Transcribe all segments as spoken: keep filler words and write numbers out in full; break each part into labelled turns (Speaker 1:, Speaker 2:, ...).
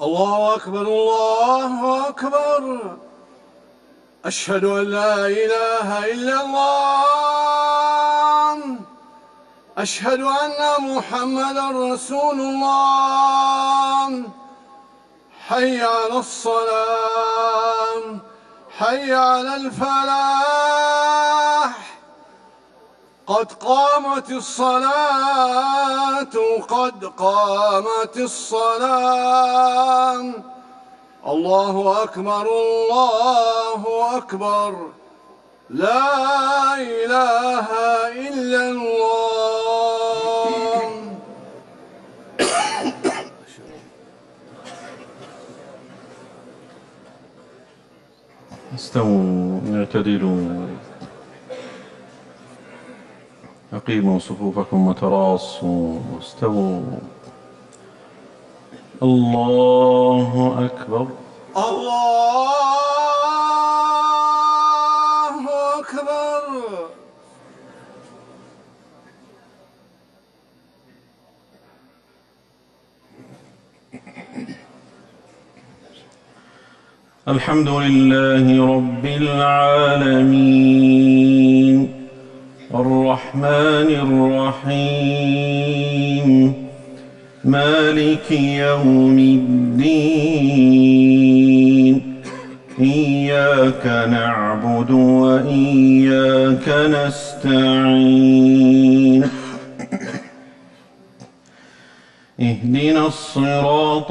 Speaker 1: الله أكبر الله أكبر. أشهد أن لا إله إلا الله. أشهد أن محمدًا رسول الله. حي على الصلاة، حي على الفلاح. قد قامت الصلاة، قد قامت الصلاة. الله أكبر الله أكبر. لا إله إلا الله.
Speaker 2: استووا اعتدلوا، أقيموا صفوفكم وتراصوا واستووا. الله أكبر
Speaker 1: الله أكبر.
Speaker 2: الحمد لله رب العالمين الرحمن الرحيم مالك يوم الدين. إياك نعبد وإياك نستعين. اهدنا الصراط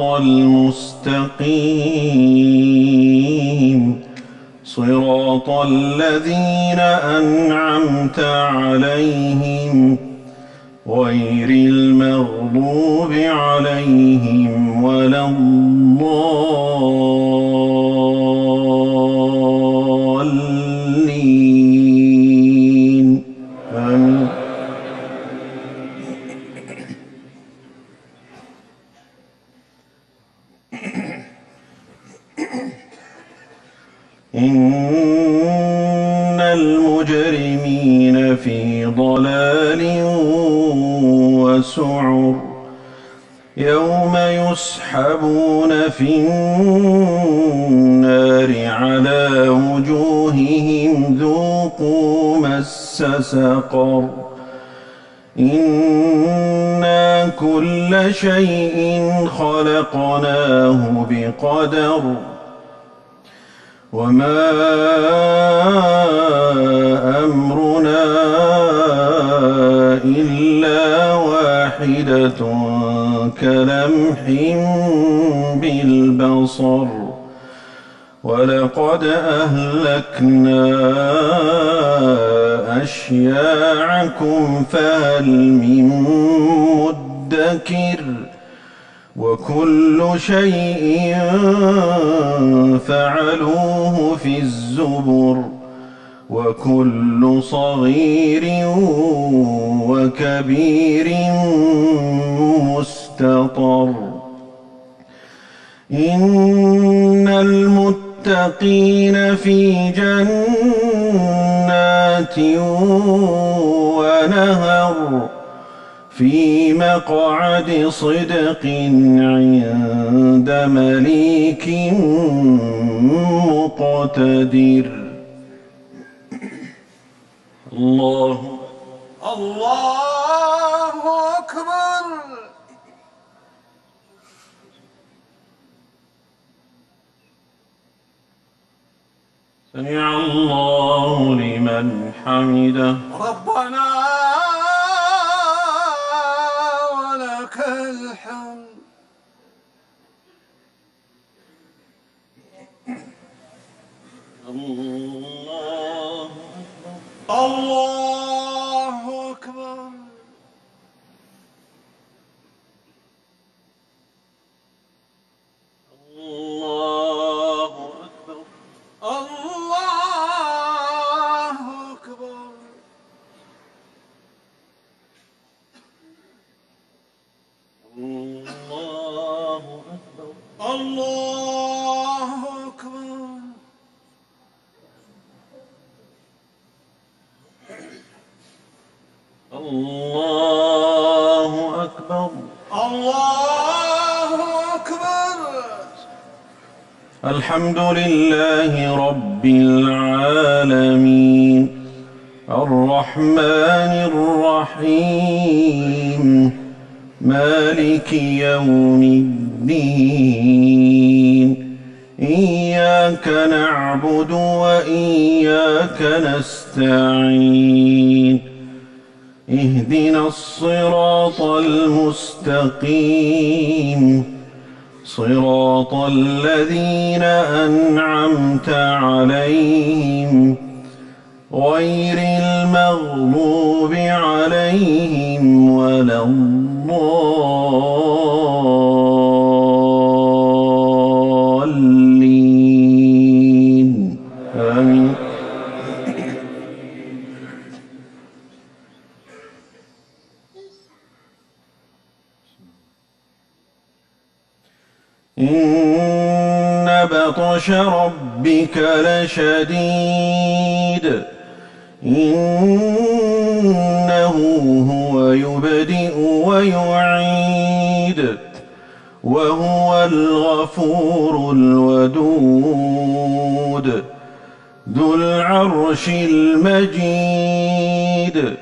Speaker 2: المستقيم صراط الذين أنعمت عليهم غير المغضوب عليهم ولا الضالين. آمين. إن المجرمين في ضلال وسعر يوم يسحبون في النار على وجوههم ذوقوا مس سقر. إنا كل شيء خلقناه بقدر وما أمرنا إلا واحدة كلمح بالبصر. ولقد أهلكنا أشياعكم فهل من مدكر. وكل شيء فعلوه في الزبر وكل صغير وكبير مستطر. إن المتقين في جنات ونهر في مقعد صدق عند مليك مقتدر. الله
Speaker 1: الله أكبر.
Speaker 2: سمع الله لمن حمده.
Speaker 1: ربنا ولك الحمد.
Speaker 2: الله
Speaker 1: الله أكبر.
Speaker 2: الله أكبر.
Speaker 1: الله أكبر.
Speaker 2: الله أكبر.
Speaker 1: الله أكبر.
Speaker 2: الله أكبر.
Speaker 1: الله أكبر.
Speaker 2: الحمد لله رب العالمين الرحمن الرحيم مالك يوم الدين إياك نعبد وإياك نستعين اهدنا الصراط المستقيم صراط الذين أنعمت عليهم غير المغضوب عليهم ولا الضالين آمين. إن بطش ربك لشديد إنه هو يبدئ ويعيد وهو الغفور الودود ذو العرش المجيد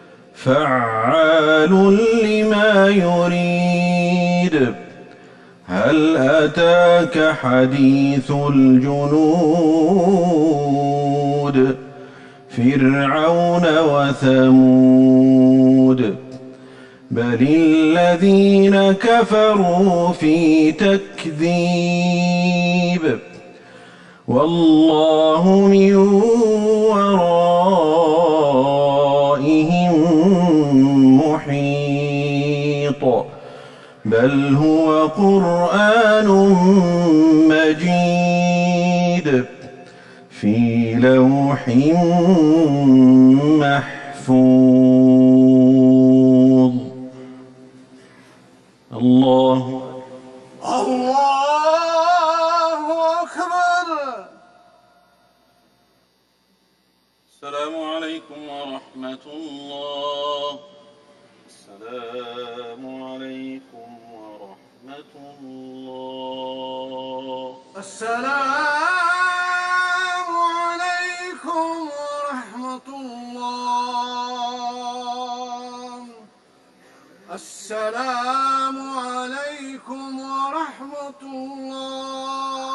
Speaker 2: فعال لما يريد هل أتاك حديث الجنود فرعون وثمود بل الذين كفروا في تكذيب والله من ورائهم محيط بل هو قرآن مجيد في لوح محفوظ. الله
Speaker 1: الله أكبر.
Speaker 2: السلام عليكم ورحمة الله. السلام عليكم ورحمة الله.
Speaker 1: السلام عليكم ورحمة الله. السلام عليكم ورحمة الله.